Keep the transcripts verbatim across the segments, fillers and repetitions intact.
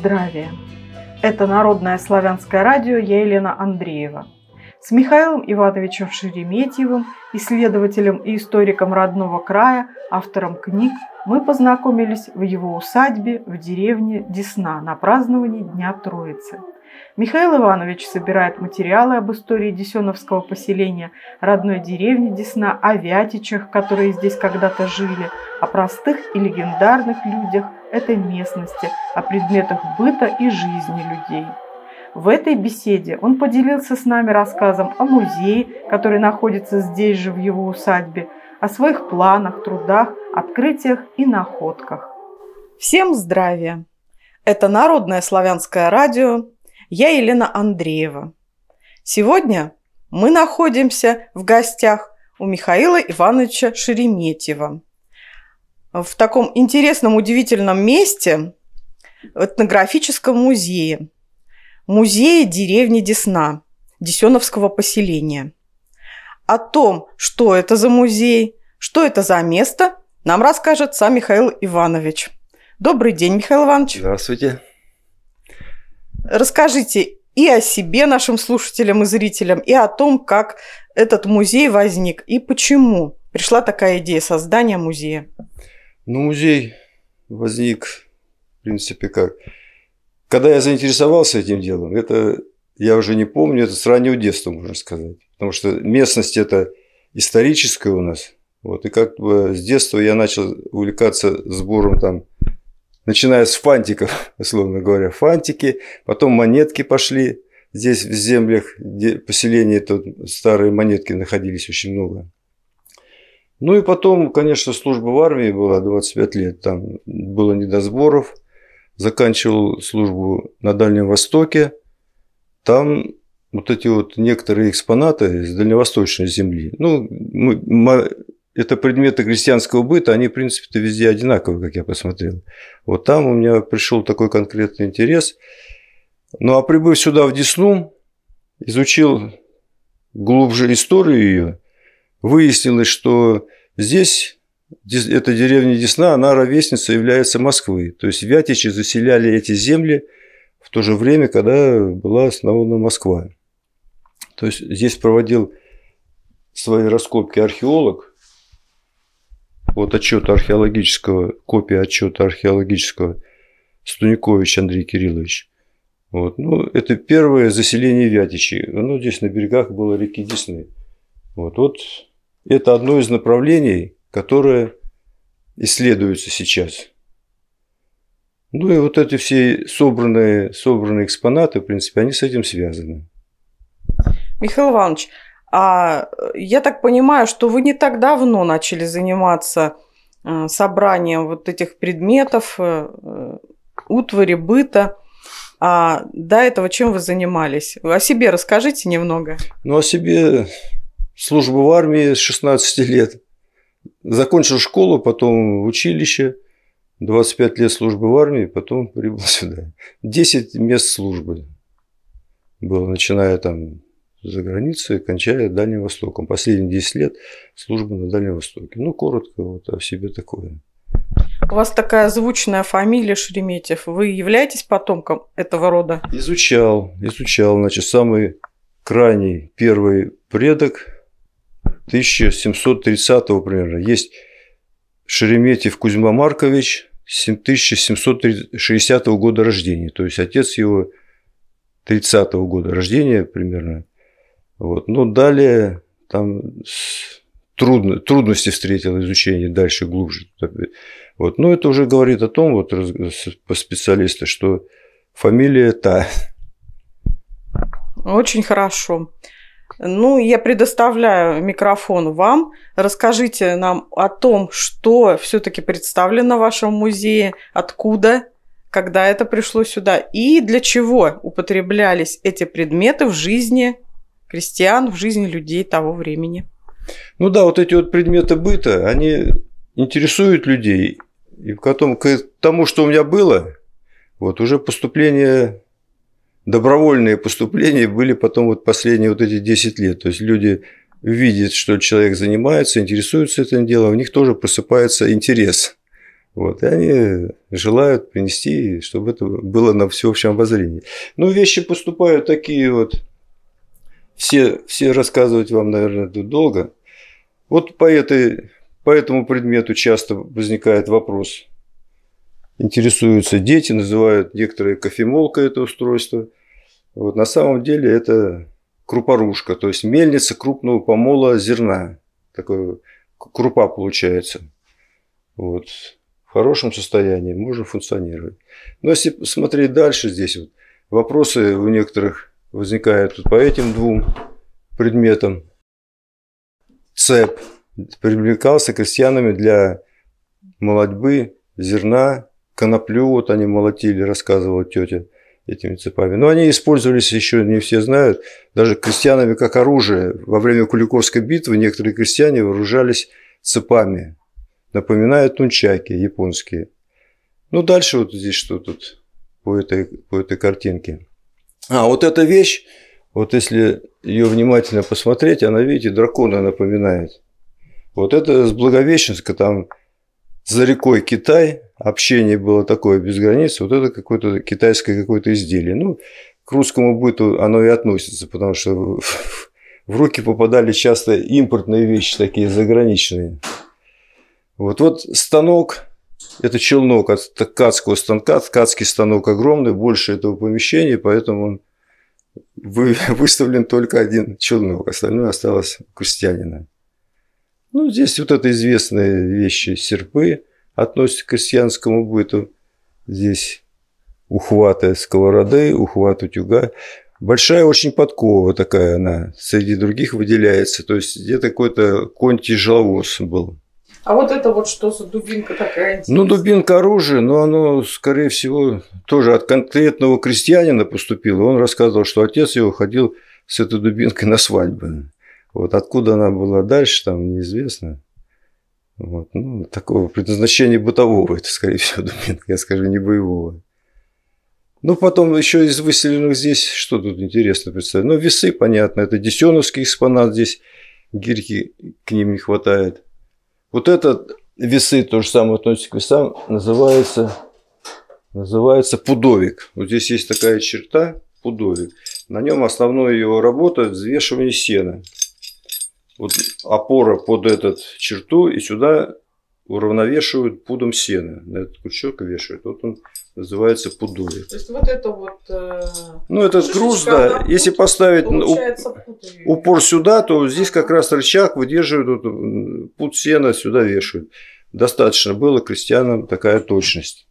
здравия! Это Народное славянское радио, я Елена Андреева. С Михаилом Ивановичем Шереметьевым, исследователем и историком родного края, автором книг, мы познакомились в его усадьбе в деревне Десна на праздновании Дня Троицы. Михаил Иванович собирает материалы об истории Десеновского поселения, родной деревни Десна, о вятичах, которые здесь когда-то жили, о простых и легендарных людях этой местности, о предметах быта и жизни людей. В этой беседе он поделился с нами рассказом о музее, который находится здесь же в его усадьбе, о своих планах, трудах, открытиях и находках. Всем здравия! Это Народное славянское радио. Я Елена Андреева. Сегодня мы находимся в гостях у Михаила Ивановича Шереметьева. В таком интересном, удивительном месте, в этнографическом музее. Музее деревни Десна, Десеновского поселения. О том, что это за музей, что это за место, нам расскажет сам Михаил Иванович. Добрый день, Михаил Иванович. Здравствуйте. Расскажите и о себе нашим слушателям и зрителям, и о том, как этот музей возник, и почему пришла такая идея создания музея. Ну, музей возник, в принципе, как... Когда я заинтересовался этим делом, это я уже не помню, это с раннего детства, можно сказать. Потому что местность это историческая у нас. Вот, и как бы с детства я начал увлекаться сбором там, начиная с фантиков, условно говоря, фантики, потом монетки пошли. Здесь в землях поселения тут старые монетки находились очень много. Ну и потом, конечно, служба в армии была двадцать пять лет, там было не до сборов. Заканчивал службу на Дальнем Востоке. Там вот эти вот некоторые экспонаты с дальневосточной земли. Ну, мы, это предметы крестьянского быта, они, в принципе-то, везде одинаковые, как я посмотрел. Вот там у меня пришел такой конкретный интерес. Ну, а прибыв сюда, в Десну, изучил глубже историю ее, выяснилось, что здесь... Эта деревня Десна, она ровесница является Москвы. То есть вятичи заселяли эти земли в то же время, когда была основана Москва. То есть здесь проводил свои раскопки археолог. Вот отчет археологического, копия отчета археологического Стуникович Андрей Кириллович. Вот. Ну, это первое заселение вятичей. Оно здесь на берегах было реки Десны. Вот. Вот это одно из направлений, которые исследуются сейчас. Ну и вот эти все собранные, собранные экспонаты, в принципе, они с этим связаны. Михаил Иванович, а я так понимаю, что вы не так давно начали заниматься собранием вот этих предметов, утвари, быта. А до этого чем вы занимались? О себе расскажите немного. Ну, о себе служба в армии с шестнадцати лет. Закончил школу, потом в училище, двадцать пять лет службы в армии, потом прибыл сюда. десять мест службы было, начиная там за границей, кончая Дальним Востоком. Последние десять лет службы на Дальнем Востоке. Ну, коротко вот о себе такое. У вас такая звучная фамилия Шереметьев. Вы являетесь потомком этого рода? Изучал, изучал. Значит, самый крайний первый предок тысяча семьсот тридцатого примерно. Есть Шереметьев Кузьма Маркович, тысяча семьсот шестидесятого года рождения. То есть отец его тридцатого года рождения примерно. Вот. Но далее там трудно, трудности встретил изучение дальше глубже. Вот. Но это уже говорит о том, вот, по специалисту, что фамилия та. Очень хорошо. Ну, я предоставляю микрофон вам. Расскажите нам о том, что все-таки представлено в вашем музее, откуда, когда это пришло сюда и для чего употреблялись эти предметы в жизни крестьян, в жизни людей того времени. Ну да, вот эти вот предметы быта, они интересуют людей. И потом к тому, что у меня было, вот уже поступление... Добровольные поступления были потом вот последние вот эти десять лет. То есть люди видят, что человек занимается, интересуется этим делом, у них тоже просыпается интерес. Вот, и они желают принести, чтобы это было на всеобщем обозрении. Ну, вещи поступают такие вот. Все, все рассказывать вам, наверное, тут долго. Вот по, этой, по этому предмету часто возникает вопрос. Интересуются дети, называют некоторые кофемолка это устройство. Вот, на самом деле это крупорушка, то есть мельница крупного помола зерна. Такая крупа получается. Вот. В хорошем состоянии можно функционировать. Но если смотреть дальше, здесь вот вопросы у некоторых возникают по этим двум предметам. Цеп привлекался крестьянами для молотьбы зерна, коноплю, вот они молотили, рассказывала тетя, этими цепами. Но они использовались, еще не все знают, даже крестьянами как оружие. Во время Куликовской битвы некоторые крестьяне вооружались цепами. Напоминают нунчаки японские. Ну, дальше вот здесь что тут по этой, по этой картинке. А, вот эта вещь, вот если ее внимательно посмотреть, она, видите, дракона напоминает. Вот это с Благовещенска, там за рекой Китай, общение было такое без границ, вот это какое-то китайское какое-то изделие. Ну, к русскому быту оно и относится, потому что в руки попадали часто импортные вещи, такие заграничные. Вот, вот станок, это челнок от ткацкого станка, ткацкий станок огромный, больше этого помещения, поэтому он выставлен только один челнок, остальное осталось у крестьянина. Ну, здесь вот это известные вещи, серпы относятся к крестьянскому быту, здесь ухваты сковороды, ухват утюга. Большая очень подкова такая она, среди других выделяется, то есть где-то какой-то конь-тяжеловоз был. А вот это вот что за дубинка такая интересная? Ну, дубинка оружия, но оно, скорее всего, тоже от конкретного крестьянина поступило. Он рассказывал, что отец его ходил с этой дубинкой на свадьбы. Вот откуда она была дальше, там неизвестно. Вот. Ну, такого предназначения бытового, это, скорее всего, дубинка, я скажу, не боевого. Ну, потом еще из выселенных здесь, что тут интересно представить? Ну, весы, понятно, это десеновский экспонат, здесь гирьки к ним не хватает. Вот этот весы, то же самое относится к весам, называется, называется пудовик. Вот здесь есть такая черта, пудовик. На нем основная его работа – взвешивание сена. Вот опора под эту черту, и сюда уравновешивают пудом сена. На этот крючок вешают. Вот он называется пудовик. То есть вот это вот... Э, ну, этот груз, да. Пуд, если поставить упор сюда, то здесь как раз рычаг выдерживает вот, пуд сена, сюда вешают. Достаточно было крестьянам такая точность.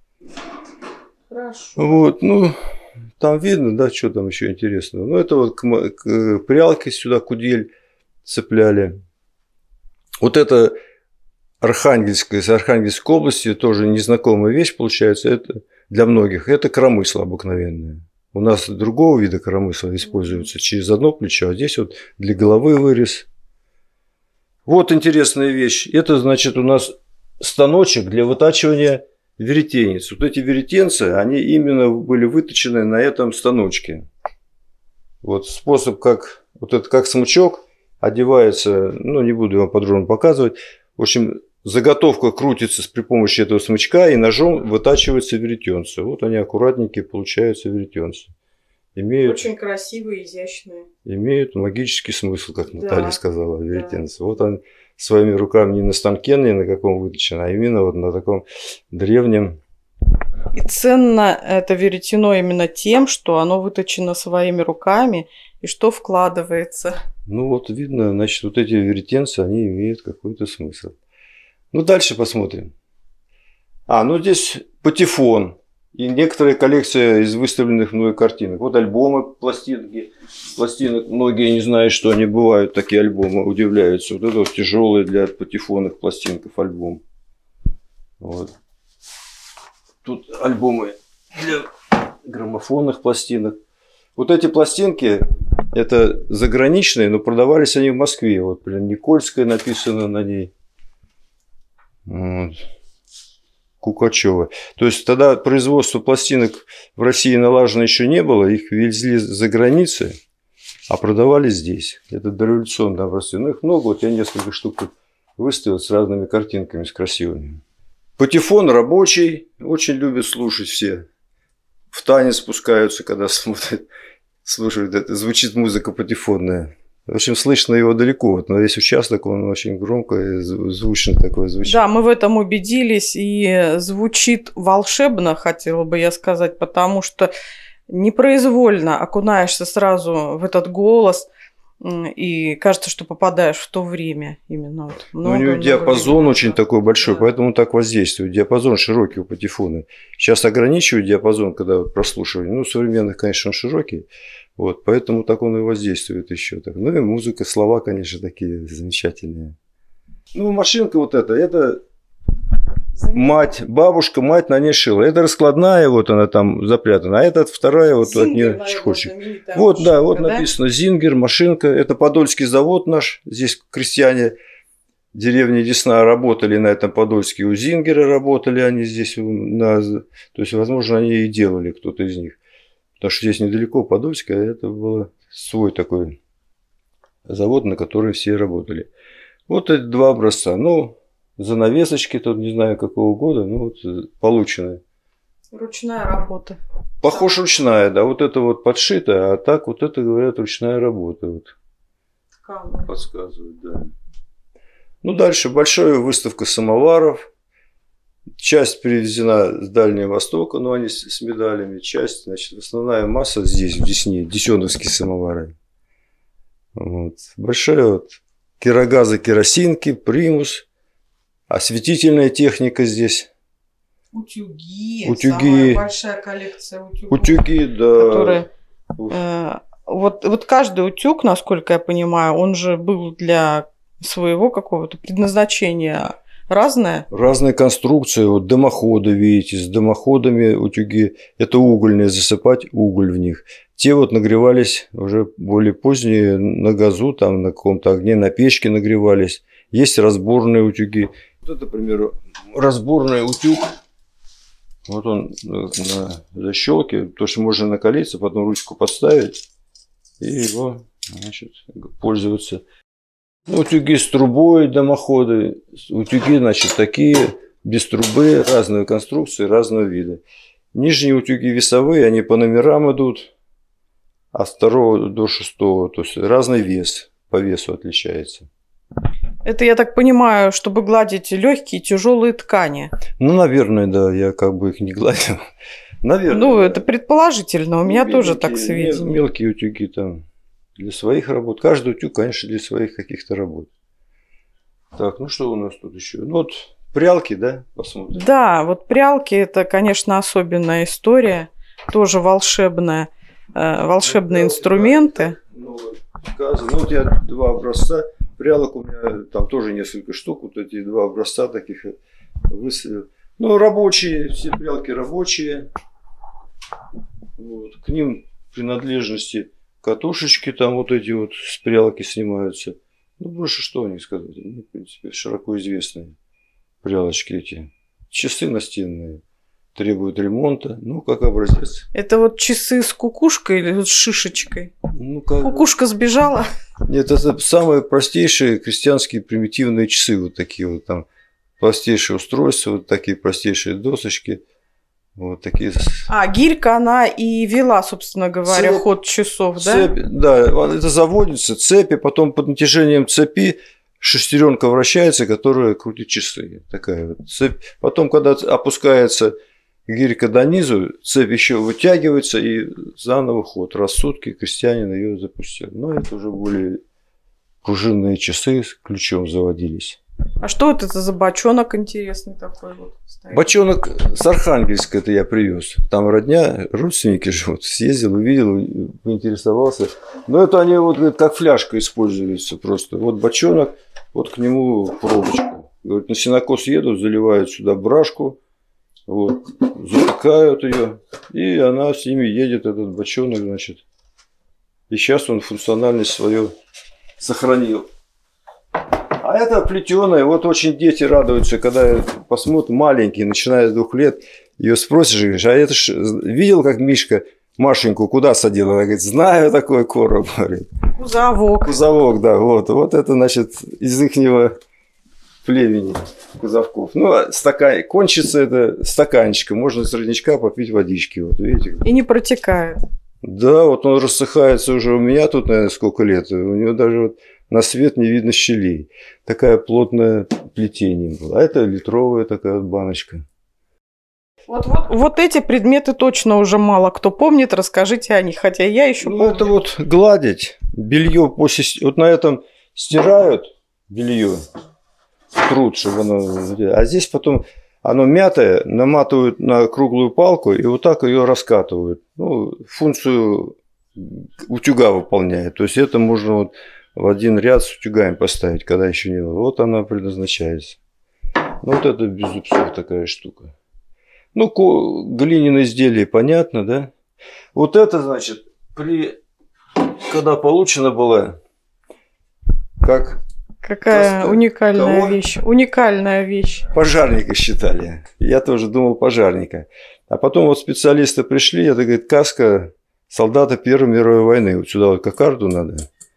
Хорошо. Вот, ну, там видно, да, что там еще интересного. Ну, это вот к, к прялке сюда кудель цепляли. Вот это Архангельская, из Архангельской области, тоже незнакомая вещь получается, это для многих, это коромысло обыкновенное. У нас другого вида коромысла используется через одно плечо, а здесь вот для головы вырез. Вот интересная вещь, это значит у нас станочек для вытачивания веретенец. Вот эти веретенцы, они именно были выточены на этом станочке. Вот способ, как, вот это как смычок одевается, ну не буду вам подробно показывать. В общем, заготовка крутится при помощи этого смычка, и ножом вытачиваются веретенцы. Вот они аккуратненькие, получаются веретенцы. Имеют, очень красивые, изящные. Имеют магический смысл, как Наталья да. сказала, веретенцы. Да. Вот он своими руками не на станке, не на каком выточен, а именно вот на таком древнем. И ценно это веретено именно тем, что оно выточено своими руками, и что вкладывается. Ну вот видно, значит, вот эти веретенцы, они имеют какой-то смысл. Ну дальше посмотрим. А, ну здесь патефон и некоторая коллекция из выставленных мной картинок. Вот альбомы, пластинки, пластинок. Многие не знают, что они бывают, такие альбомы, удивляются. Вот это вот тяжелые для патефонных пластинков альбом. Вот. Тут альбомы для граммофонных пластинок. Вот эти пластинки, это заграничные, но продавались они в Москве. Вот, блин, Никольская написано на ней. Вот. Кукачева. То есть тогда производство пластинок в России налажено еще не было, их везли за границей, а продавали здесь. Это дореволюционные образцы. Ну, их много, вот я несколько штук тут выставил с разными картинками, с красивыми. Патефон рабочий, очень любят слушать все. В танец спускаются, когда смотрят, слушают, это звучит музыка патефонная. В общем, слышно его далеко. Вот на весь участок он очень громко и звучно такой звучит. Да, мы в этом убедились. И звучит волшебно, хотела бы я сказать, потому что непроизвольно окунаешься сразу в этот голос, и кажется, что попадаешь в то время именно. Вот много, у него много диапазон времени. очень такой большой, да. Поэтому так воздействует. Диапазон широкий у патефона. Сейчас ограничивают диапазон, когда прослушивание. Ну, современных, конечно, он широкий. Вот, поэтому так он и воздействует еще. Так. Ну и музыка, слова, конечно, такие замечательные. Ну, машинка вот эта, это мать, бабушка, мать на ней шила. Это раскладная, вот она там запрятана, а это вторая, вот от нее чехольчик. Вот, машинка, да, вот да? Написано Зингер, машинка. Это Подольский завод наш. Здесь крестьяне деревни Десна работали на этом Подольске. У Зингера работали они здесь. На... То есть, возможно, они и делали, кто-то из них. Потому что здесь недалеко Подольская, это был свой такой завод, на который все работали. Вот эти два образца. Ну, занавесочки тут не знаю какого года, ну вот полученные. Ручная работа. Похож ручная, да. Вот это вот подшито, а так вот это, говорят, ручная работа. Вот. Тканая. Подсказывают, да. Ну, дальше большая выставка самоваров. Часть привезена с Дальнего Востока, но они с медалями. Часть, значит, основная масса здесь, в Десне, десеновские самовары. Вот. Большая вот кирогазы, керосинки, примус, осветительная техника здесь. Утюги. Утюги. Самая большая коллекция утюгов. Утюги, да. Которые, э, вот, вот каждый утюг, насколько я понимаю, он же был для своего какого-то предназначения. Разная? Разные конструкции. Вот дымоходы, видите, с дымоходами утюги. Это угольные, засыпать уголь в них. Те вот нагревались уже более поздние на газу, там на каком-то огне, на печке нагревались. Есть разборные утюги. Вот это, к примеру, разборный утюг. Вот он на защелке. То, что можно накалиться, потом ручку подставить и его, значит, пользоваться. Утюги с трубой, дымоходы, утюги, значит, такие, без трубы, разные конструкции, разного вида. Нижние утюги весовые, они по номерам идут, от второго до шестого, то есть разный вес, по весу отличается. Это, я так понимаю, чтобы гладить легкие тяжелые ткани. Ну, наверное, да, я как бы их не гладил. Наверное. Ну, это предположительно, у меня ну, тоже мелкие, так сведения. Мелкие утюги там. Для своих работ. Каждый утюг, конечно, для своих каких-то работ. Так, ну что у нас тут еще? Ну вот прялки, да, посмотрим. Да, вот прялки это, конечно, особенная история, тоже волшебная, э, волшебные прялки, инструменты. Да, ну, сказано. Ну вот я два образца прялок у меня там тоже несколько штук, вот эти два образца таких выставил. Ну рабочие, все прялки рабочие. Вот. К ним принадлежности. Катушечки там вот эти вот с прялки снимаются. Ну, больше что о них сказать. Ну, в принципе, широко известные прялочки эти. Часы настенные требуют ремонта. Ну, как образец. Это вот часы с кукушкой или с шишечкой? Ну, как... Кукушка сбежала? Нет, это самые простейшие крестьянские примитивные часы. Вот такие вот там простейшие устройства, вот такие простейшие досочки. Вот такие. А, гирька, она и вела, собственно говоря, Цепь, ход часов, да? Цепь, да, это заводится, цепи, потом под натяжением цепи шестеренка вращается, которая крутит часы. Такая вот цепь. Потом, когда опускается гирька до низу, цепь еще вытягивается и заново ход. Раз в сутки крестьянин ее запустил. Но это уже более пружинные часы с ключом заводились. А что это за бочонок интересный такой вот? Стоит? Бочонок с Архангельска это я привез. Там родня, родственники живут. Съездил, увидел, поинтересовался. Но это они вот говорит, как фляжка используются просто. Вот бочонок, вот к нему пробочка. Говорит, на сенокос едут, заливают сюда брашку, вот, затыкают ее, и она с ними едет, этот бочонок, значит. И сейчас он функциональность свою сохранил. А это плетеная, вот очень дети радуются, когда посмотрят, маленький, начиная с двух лет, ее спросишь, говоришь, а это ж видел, как Мишка Машеньку куда садил? Она говорит, знаю такой короб, говорит. Кузовок. Кузовок, да, вот, вот это, значит, из ихнего племени казавков. Ну, а стакан... кончится это стаканчиком, можно с родничка попить водички. Вот, видите? И не протекает. Да, вот он рассыхается уже у меня тут, наверное, сколько лет. У него даже вот на свет не видно щелей. Такая плотное плетение было. А это литровая такая вот баночка. Вот, вот, вот эти предметы точно уже мало кто помнит. Расскажите о них, хотя я еще Ну, помню. это вот гладить. Белье после... Вот на этом стирают белье. Труд, чтобы оно... А здесь потом оно мятое, наматывают на круглую палку и вот так ее раскатывают. Ну, функцию утюга выполняет. То есть это можно вот в один ряд с утюгами поставить, когда еще не было. Вот она предназначается. Ну, вот это без зубцов такая штука. Ну, глиняные изделия, понятно, да? Вот это, значит, при... когда получено было, как... Какая Каска... уникальная Кого? вещь. Уникальная вещь. Пожарника считали. Я тоже думал пожарника. А потом вот специалисты пришли, это, говорит, каска солдата Первой мировой войны. Вот сюда вот кокарду надо.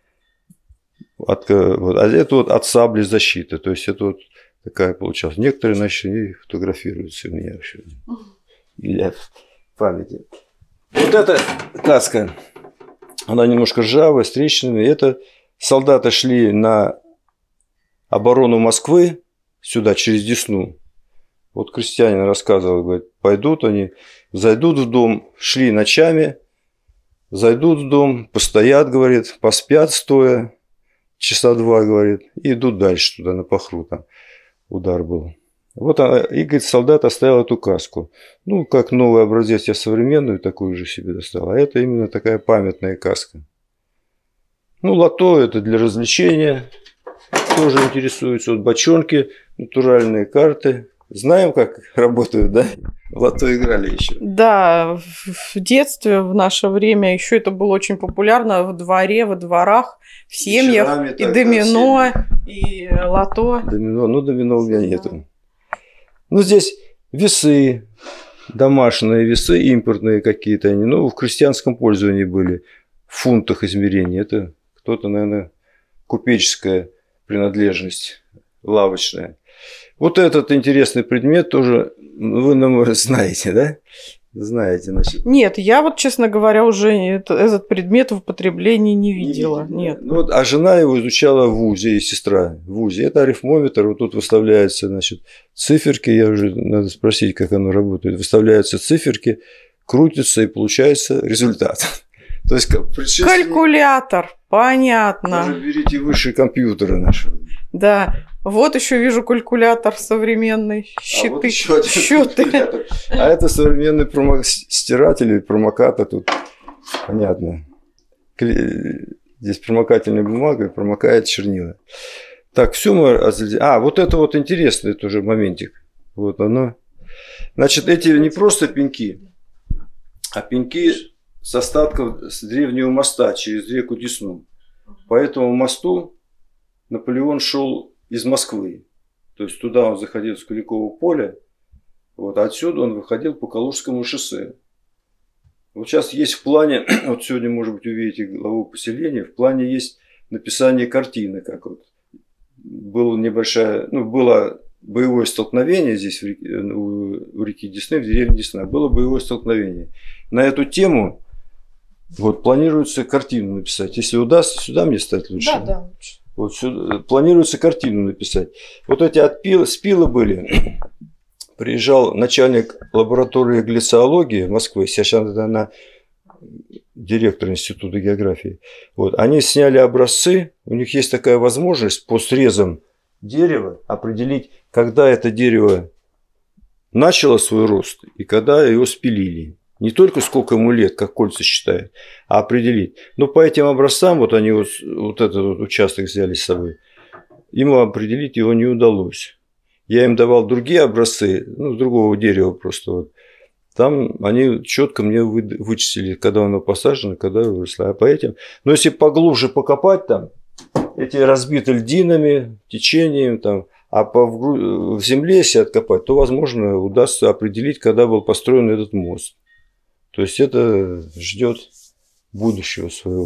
От, вот, а это вот от сабли защиты. То есть это вот такая получалась. Некоторые начали фотографируются у меня вообще для памяти. Вот эта каска, она немножко ржавая, с трещинами. Это солдаты шли на оборону Москвы сюда через Десну. Вот крестьянин рассказывал, говорит, пойдут они, зайдут в дом, шли ночами, зайдут в дом, постоят, говорит, поспят стоя, часа два, говорит, и идут дальше туда, на Пахру, там удар был. Вот она, и, говорит, солдат оставил эту каску. Ну, как новый образец, я современную такую же себе достал, а это именно такая памятная каска. Ну, лото это для развлечения, тоже интересуются. Вот бочонки, натуральные карты. Знаем, как работают, да? В лото играли еще. Да, в детстве, в наше время еще это было очень популярно в дворе, во дворах, в семьях. Вечерами, и так, домино, и лото. Домино, ну домино у меня нету. Ну, здесь весы, домашние весы, импортные какие-то они, ну, в крестьянском пользовании были, в фунтах измерения. Это кто-то, наверное, купеческая принадлежность, лавочная. Вот этот интересный предмет тоже вы, наверное, знаете, да? Знаете, значит. Нет, я вот, честно говоря, уже это, этот предмет в употреблении не видела. Не Нет. Ну, вот, а жена его изучала в ВУЗе, и сестра в ВУЗе. Это арифмометр, вот тут выставляются, значит, циферки, я уже, надо спросить, как оно работает. Выставляются циферки, крутятся, и получается результат. То есть, калькулятор, понятно. Даже берите выше компьютера нашего. Да, вот еще вижу калькулятор современный, щиты, а вот еще счеты. А это современный промок... стиратель или промокатор тут, понятно. Здесь промокательная бумага, промокает чернила. Так, все мы... А, вот это вот интересный тоже моментик. Вот оно. Значит, эти не просто пеньки, а пеньки с остатков с древнего моста через реку Десну. По этому мосту Наполеон шел из Москвы. То есть туда он заходил с Куликового поля, вот, а отсюда он выходил по Калужскому шоссе. Вот сейчас есть в плане, вот сегодня, может быть, увидите главу поселения, в плане есть написание картины, как вот было небольшое, ну, было боевое столкновение здесь, в реке, у реки Десны, в деревне Десна, было боевое столкновение. На эту тему вот планируется картину написать. Если удастся, сюда мне стать лучше. Да, да, лучше. Вот сюда, планируется картину написать. Вот эти отпилы, спилы были. Приезжал начальник лаборатории глициологии в Москве, сейчас она директор Института географии. Вот, они сняли образцы, у них есть такая возможность по срезам дерева определить, когда это дерево начало свой рост и когда его спилили. Не только сколько ему лет, как кольца считают, а определить. Но по этим образцам, вот они вот, вот этот вот участок взяли с собой, им определить его не удалось. Я им давал другие образцы, ну, с другого дерева просто. Вот. Там они четко мне вычислили, когда оно посажено, когда выросло. А по этим, но если поглубже покопать там, эти разбиты льдинами, течением, там, а по, в, в земле, если откопать, то, возможно, удастся определить, когда был построен этот мост. То есть это ждет будущего своего.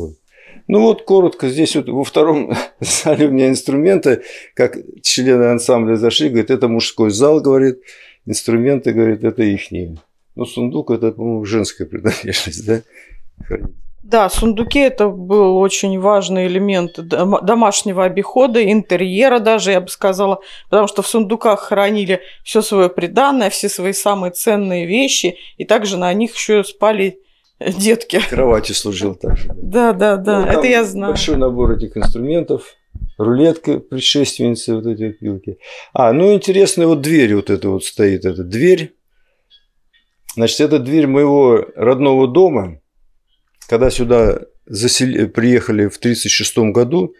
Ну вот, коротко, здесь вот во втором зале у меня инструменты, как члены ансамбля зашли, говорит, это мужской зал, говорит, инструменты, говорит, это ихние. Ну, сундук – это, по-моему, женская принадлежность, да? Да, сундуки – это был очень важный элемент домашнего обихода, интерьера даже, я бы сказала, потому что в сундуках хранили все свое приданное, все свои самые ценные вещи, и также на них еще спали детки. Кроватью служил также. Да, да, да, ну, это я знаю. Большой набор этих инструментов, рулетка, предшественница вот эти пилки. А, ну интересная вот дверь вот эта вот стоит, эта дверь. Значит, это дверь моего родного дома. Когда сюда засели... приехали в тридцать шестом году,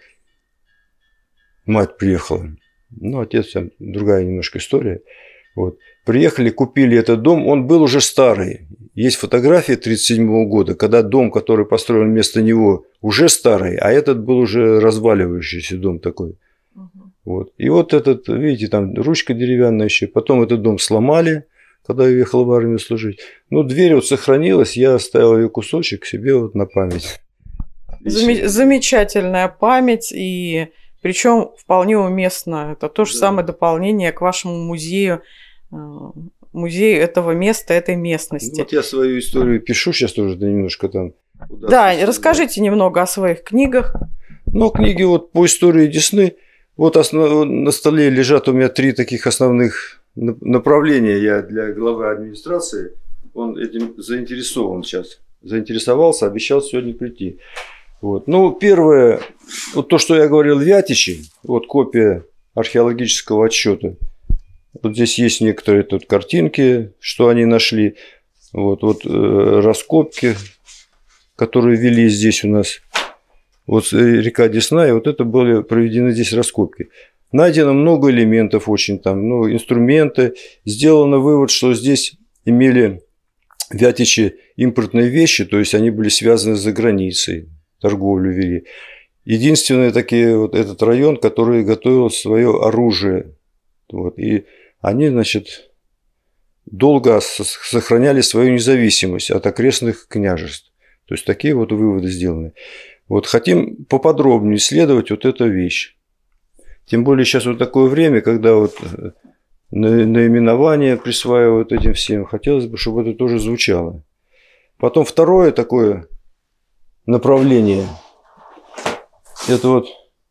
мать приехала, ну, отец, там другая немножко история. Вот. Приехали, купили этот дом, он был уже старый. Есть фотографии тридцать седьмого года, когда дом, который построен вместо него, уже старый, а этот был уже разваливающийся дом такой. Угу. Вот. И вот этот, видите, там ручка деревянная еще, потом этот дом сломали, когда я ехал в армию служить. Ну, дверь вот сохранилась, я оставил ее кусочек себе вот на память. Зам... Замечательная память, и причем вполне уместно. Это то же да. самое дополнение к вашему музею, музею этого места, этой местности. Ну, вот я свою историю пишу, сейчас тоже да, немножко там. Да, расскажите немного о своих книгах. Ну, книги вот по истории Десны. Вот основ... на столе лежат у меня три таких основных направление я для главы администрации, он этим заинтересован сейчас, заинтересовался, обещал сегодня прийти. Вот. Ну, первое, вот то, что я говорил, Вятичи, вот копия археологического отчета. Вот здесь есть некоторые тут картинки, что они нашли, вот, вот э, раскопки, которые вели здесь у нас, вот река Десна, и вот это были проведены здесь раскопки. Найдено много элементов очень там, ну, инструменты. Сделано вывод, что здесь имели вятичи импортные вещи, то есть они были связаны за границей, торговлю вели. Единственное такие вот этот район, который готовил свое оружие. Вот, и они, значит, долго сохраняли свою независимость от окрестных княжеств. То есть такие вот выводы сделаны. Вот хотим поподробнее исследовать вот эту вещь. Тем более сейчас вот такое время, когда вот наименование присваивают этим всем. Хотелось бы, чтобы это тоже звучало. Потом второе такое направление. Это вот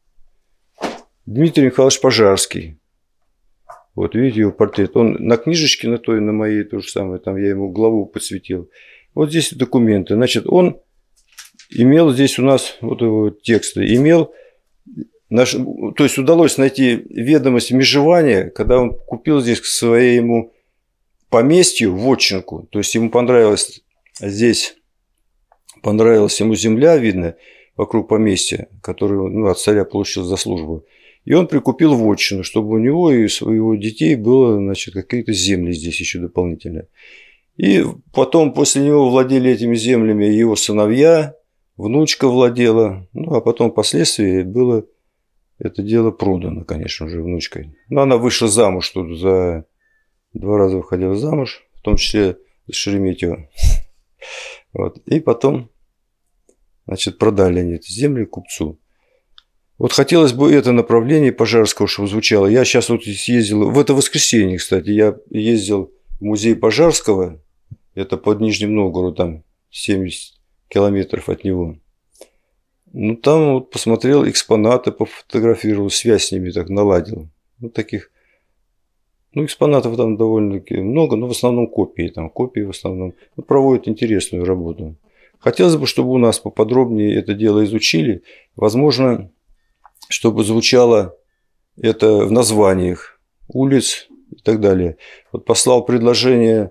Дмитрий Михайлович Пожарский. Вот видите его портрет. Он на книжечке на той, на моей то же самое. Там я ему главу подсветил. Вот здесь документы. Значит, он имел здесь у нас вот его тексты. Имел... Наш, то есть удалось найти ведомость межевания, когда он купил здесь к своему поместью вотчинку. То есть ему понравилось здесь, понравилась ему земля, видно, вокруг поместья, которую ну, от царя получил за службу. И он прикупил вотчину, чтобы у него и своего детей было, значит, какие-то земли здесь еще дополнительно. И потом после него владели этими землями его сыновья, внучка владела, ну а потом впоследствии было это дело продано, конечно же, внучкой. Но она вышла замуж тут за два раза выходила замуж, в том числе за Шереметьево. Вот. И потом, значит, продали они эти земли купцу. Вот хотелось бы это направление Пожарского, чтобы звучало. Я сейчас вот съездил, в это воскресенье, кстати, я ездил в музей Пожарского, это под Нижним Новгородом, семьдесят километров от него. Ну, там вот посмотрел экспонаты, пофотографировал, связь с ними так наладил. Ну, таких, ну, экспонатов там довольно-таки много, но в основном копии, там, копии в основном. Вот проводят интересную работу. Хотелось бы, чтобы у нас поподробнее это дело изучили. Возможно, чтобы звучало это в названиях улиц и так далее. Вот послал предложение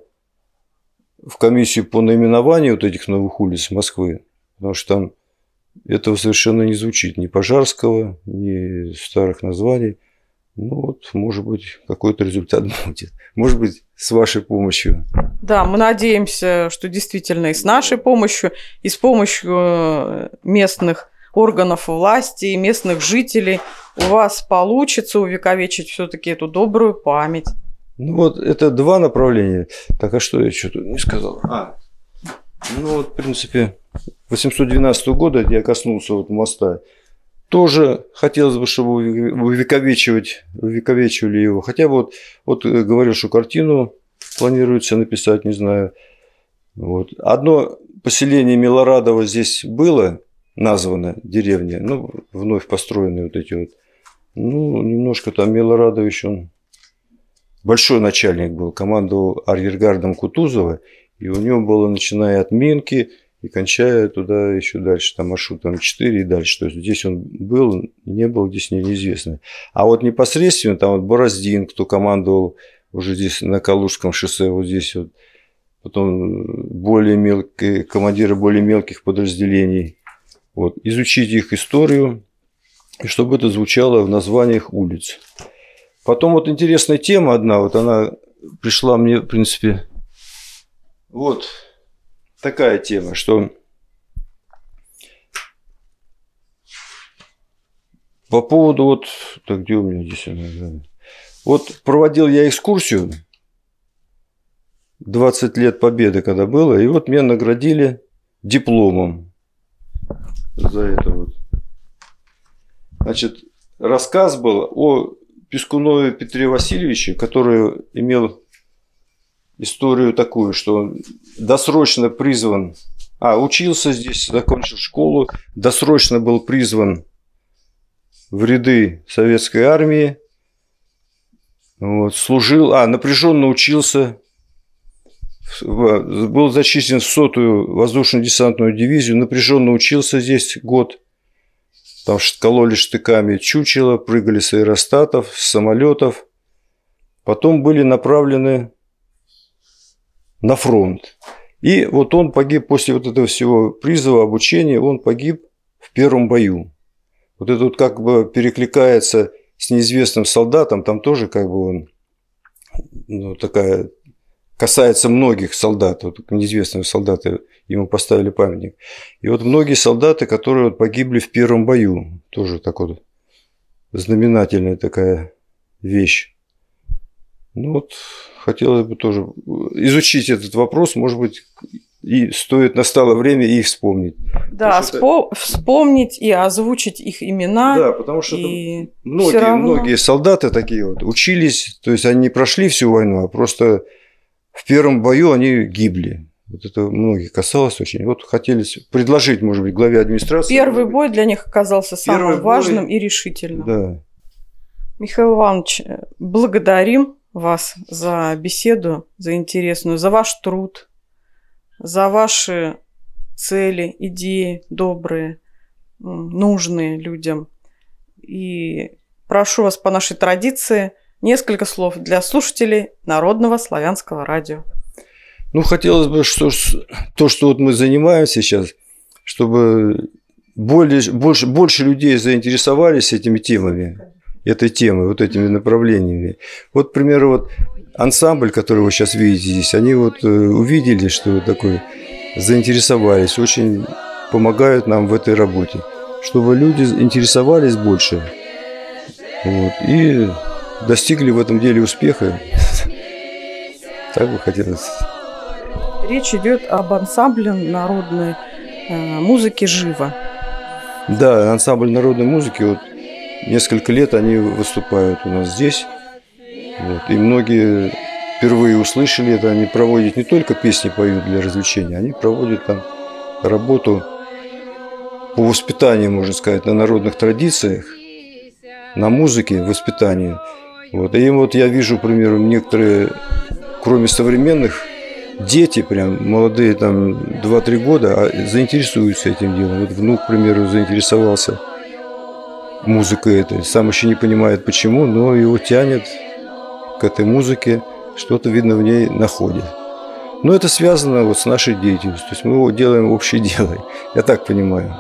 в комиссию по наименованию вот этих новых улиц Москвы, потому что там этого совершенно не звучит, ни Пожарского, ни старых названий. Ну вот, может быть, какой-то результат будет. Может быть, с вашей помощью. Да, мы надеемся, что действительно и с нашей помощью, и с помощью местных органов власти, и местных жителей у вас получится увековечить все-таки эту добрую память. Ну вот, это два направления. Так, а что я что-то не сказал? А, ну вот, в принципе... восемьсот двенадцатого года, я коснулся вот моста, тоже хотелось бы, чтобы увековечивать, увековечивали его. Хотя вот, вот говорил, что картину планируется написать, не знаю. Вот. Одно поселение Милорадово здесь было названо, деревня, ну, вновь построенные вот эти вот. Ну, немножко там Милорадович, он большой начальник был, командовал арьергардом Кутузова, и у него было, начиная от Минки и кончая туда еще дальше, там маршрутом четыре и дальше. То есть здесь он был, не был, здесь неизвестно. А вот непосредственно там вот Бороздин, кто командовал уже здесь на Калужском шоссе, вот здесь вот, потом более мелкие, командиры более мелких подразделений. Вот, изучить их историю, и чтобы это звучало в названиях улиц. Потом вот интересная тема одна, вот она пришла мне, в принципе, вот такая тема, что по поводу вот, так где у меня здесь она, вот проводил я экскурсию, двадцать лет Победы когда было, и вот меня наградили дипломом за это вот. Значит, рассказ был о Пискунове Петре Васильевиче, который имел историю такую, что он досрочно призван, а, учился здесь, закончил школу, досрочно был призван в ряды советской армии, вот, служил, а, напряженно учился, был зачислен в сотую воздушно-десантную дивизию, напряженно учился здесь год. Там кололи штыками чучело, прыгали с аэростатов, с самолетов. Потом были направлены на фронт. И вот он погиб после вот этого всего призыва, обучения, он погиб в первом бою. Вот это вот как бы перекликается с неизвестным солдатом, там тоже как бы он, ну, такая, касается многих солдат, вот неизвестного солдата, ему поставили памятник. И вот многие солдаты, которые вот погибли в первом бою, тоже так вот знаменательная такая вещь. Ну вот, хотелось бы тоже изучить этот вопрос, может быть, и стоит, настало время их вспомнить. Да, спо- это... вспомнить и озвучить их имена. Да, потому что и многие, равно... многие солдаты такие вот учились, то есть они не прошли всю войну, а просто в первом бою они гибли. Вот это многих касалось очень. Вот хотели предложить, может быть, главе администрации. Первый бой для них оказался самым Первый важным бой... и решительным. Да. Михаил Иванович, благодарим вас за беседу, за интересную, за ваш труд, за ваши цели, идеи добрые, нужные людям. И прошу вас по нашей традиции несколько слов для слушателей Народного славянского радио. Ну, хотелось бы, что то, что вот мы занимаемся сейчас, чтобы более, больше, больше людей заинтересовались этими темами, этой темой, вот этими направлениями. Вот, к примеру, вот ансамбль, который вы сейчас видите здесь, они вот увидели, что такой, заинтересовались, очень помогают нам в этой работе, чтобы люди интересовались больше, вот, и достигли в этом деле успеха. Так бы хотелось. Речь идет об ансамбле народной э, музыки «Живо». Да, ансамбль народной музыки, вот несколько лет они выступают у нас здесь. Вот, и многие впервые услышали это, они проводят не только песни, поют для развлечения, они проводят там работу по воспитанию, можно сказать, на народных традициях, на музыке, воспитании. Вот, и вот я вижу, к примеру, некоторые, кроме современных, дети прям молодые, там два-три года, а заинтересуются этим делом. Вот внук, к примеру, заинтересовался музыкой этой. Сам еще не понимает почему, но его тянет к этой музыке, что-то, видно, в ней находит. Но это связано вот с нашей деятельностью. То есть мы его делаем общее дело. Я так понимаю.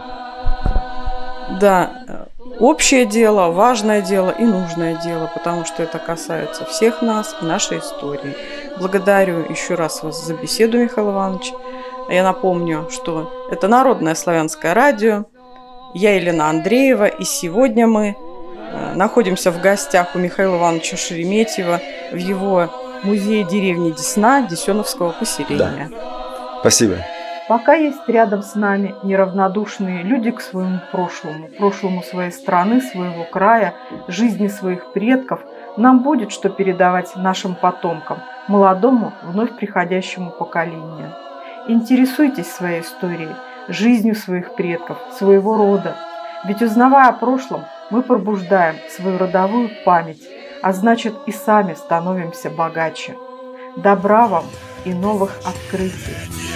Да, общее дело, важное дело и нужное дело, потому что это касается всех нас и нашей истории. Благодарю еще раз вас за беседу, Михаил Иванович. Я напомню, что это Народное славянское радио. Я Елена Андреева, и сегодня мы находимся в гостях у Михаила Ивановича Шереметьева в его музее деревни Десна Десеновского поселения. Да. Спасибо. Пока есть рядом с нами неравнодушные люди к своему прошлому, прошлому своей страны, своего края, жизни своих предков, нам будет что передавать нашим потомкам, молодому, вновь приходящему поколению. Интересуйтесь своей историей, жизнью своих предков, своего рода. Ведь, узнавая о прошлом, мы пробуждаем свою родовую память, а значит и сами становимся богаче. Добра вам и новых открытий!